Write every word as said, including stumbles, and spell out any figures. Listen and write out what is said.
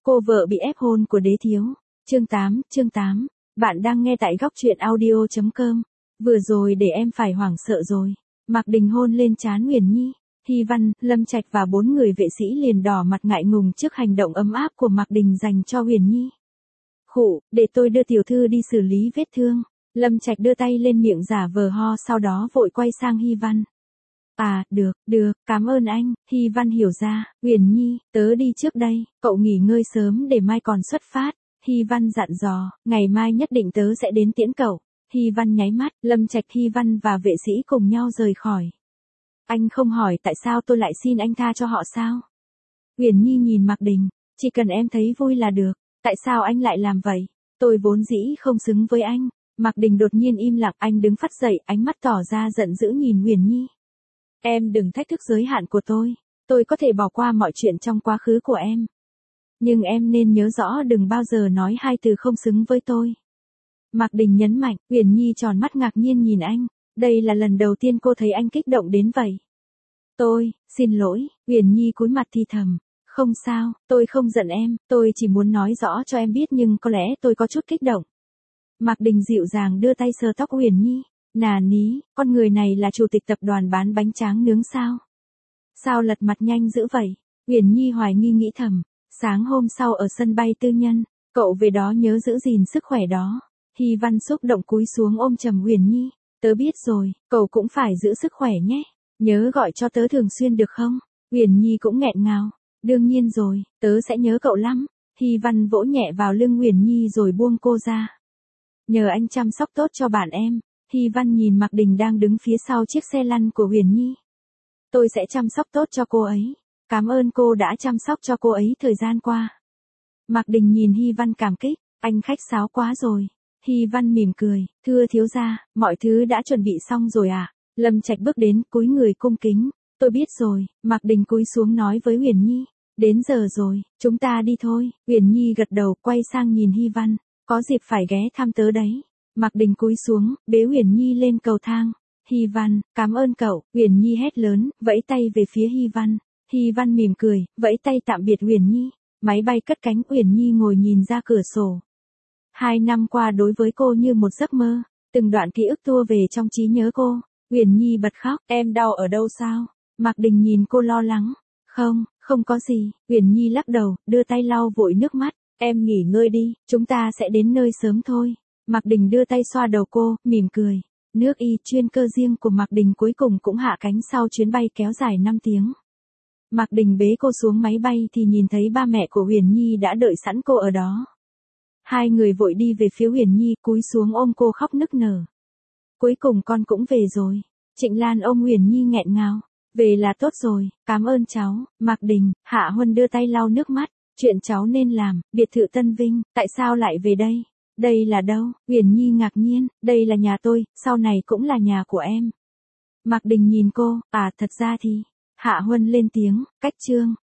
Cô vợ bị ép hôn của đế thiếu. Chương tám, chương tám. Bạn đang nghe tại góc truyện audio chấm com. Vừa rồi để em phải hoảng sợ rồi. Mạc Đình hôn lên trán Huyền Nhi. Hy Văn, Lâm Trạch và bốn người vệ sĩ liền đỏ mặt ngại ngùng trước hành động ấm áp của Mạc Đình dành cho Huyền Nhi. Khụ, để tôi đưa tiểu thư đi xử lý vết thương. Lâm Trạch đưa tay lên miệng giả vờ ho, sau đó vội quay sang Hy Văn. À, được, được, cảm ơn anh. Hy Văn hiểu ra. Huyền Nhi, tớ đi trước đây, cậu nghỉ ngơi sớm để mai còn xuất phát. Hy Văn dặn dò, ngày mai nhất định tớ sẽ đến tiễn cậu. Hy Văn nháy mắt, Lâm Trạch, Hy Văn và vệ sĩ cùng nhau rời khỏi. Anh không hỏi tại sao tôi lại xin anh tha cho họ sao? Huyền Nhi nhìn Mạc Đình, chỉ cần em thấy vui là được, tại sao anh lại làm vậy? Tôi vốn dĩ không xứng với anh. Mạc Đình đột nhiên im lặng, anh đứng phắt dậy, ánh mắt tỏ ra giận dữ nhìn Huyền Nhi. Em đừng thách thức giới hạn của tôi, tôi có thể bỏ qua mọi chuyện trong quá khứ của em. Nhưng em nên nhớ rõ đừng bao giờ nói hai từ không xứng với tôi. Mạc Đình nhấn mạnh. Huyền Nhi tròn mắt ngạc nhiên nhìn anh, đây là lần đầu tiên cô thấy anh kích động đến vậy. Tôi, xin lỗi. Huyền Nhi cúi mặt thì thầm, không sao, tôi không giận em, tôi chỉ muốn nói rõ cho em biết nhưng có lẽ tôi có chút kích động. Mạc Đình dịu dàng đưa tay sờ tóc Huyền Nhi. Nà ní, con người này là chủ tịch tập đoàn bán bánh tráng nướng sao? Sao lật mặt nhanh dữ vậy? Huyền Nhi hoài nghi nghĩ thầm. Sáng hôm sau ở sân bay tư nhân, cậu về đó nhớ giữ gìn sức khỏe đó. Hy Văn xúc động cúi xuống ôm chầm Huyền Nhi. Tớ biết rồi, cậu cũng phải giữ sức khỏe nhé. Nhớ gọi cho tớ thường xuyên được không? Huyền Nhi cũng nghẹn ngào. Đương nhiên rồi, tớ sẽ nhớ cậu lắm. Hy Văn vỗ nhẹ vào lưng Huyền Nhi rồi buông cô ra. Nhờ anh chăm sóc tốt cho bạn em. Hy Văn nhìn Mạc Đình đang đứng phía sau chiếc xe lăn của Huyền Nhi. Tôi sẽ chăm sóc tốt cho cô ấy. Cảm ơn cô đã chăm sóc cho cô ấy thời gian qua. Mạc Đình nhìn Hy Văn cảm kích. Anh khách sáo quá rồi. Hy Văn mỉm cười. Thưa thiếu gia, mọi thứ đã chuẩn bị xong rồi à? Lâm Trạch bước đến, cúi người cung kính. Tôi biết rồi. Mạc Đình cúi xuống nói với Huyền Nhi. Đến giờ rồi, chúng ta đi thôi. Huyền Nhi gật đầu, quay sang nhìn Hy Văn. Có dịp phải ghé thăm tớ đấy. Mạc Đình cúi xuống, bế Huyền Nhi lên cầu thang. Hy Văn, cảm ơn cậu. Huyền Nhi hét lớn, vẫy tay về phía Hy Văn. Hy Văn mỉm cười, vẫy tay tạm biệt Huyền Nhi. Máy bay cất cánh, Huyền Nhi ngồi nhìn ra cửa sổ. Hai năm qua đối với cô như một giấc mơ. Từng đoạn ký ức tua về trong trí nhớ cô. Huyền Nhi bật khóc. Em đau ở đâu sao? Mạc Đình nhìn cô lo lắng. Không, không có gì. Huyền Nhi lắc đầu, đưa tay lau vội nước mắt. Em nghỉ ngơi đi, chúng ta sẽ đến nơi sớm thôi. Mạc Đình đưa tay xoa đầu cô, mỉm cười. Nước y chuyên cơ riêng của Mạc Đình cuối cùng cũng hạ cánh sau chuyến bay kéo dài năm tiếng. Mạc Đình bế cô xuống máy bay thì nhìn thấy ba mẹ của Huyền Nhi đã đợi sẵn cô ở đó. Hai người vội đi về phía Huyền Nhi, cúi xuống ôm cô khóc nức nở. Cuối cùng con cũng về rồi. Trịnh Lan ôm Huyền Nhi nghẹn ngào. Về là tốt rồi, cảm ơn cháu. Mạc Đình, Hạ Huân đưa tay lau nước mắt. Chuyện cháu nên làm, biệt thự Tân Vinh, tại sao lại về đây? Đây là đâu? Huyền Nhi ngạc nhiên, đây là nhà tôi, sau này cũng là nhà của em. Mạc Đình nhìn cô, à thật ra thì. Hạ Huân lên tiếng, cách chương.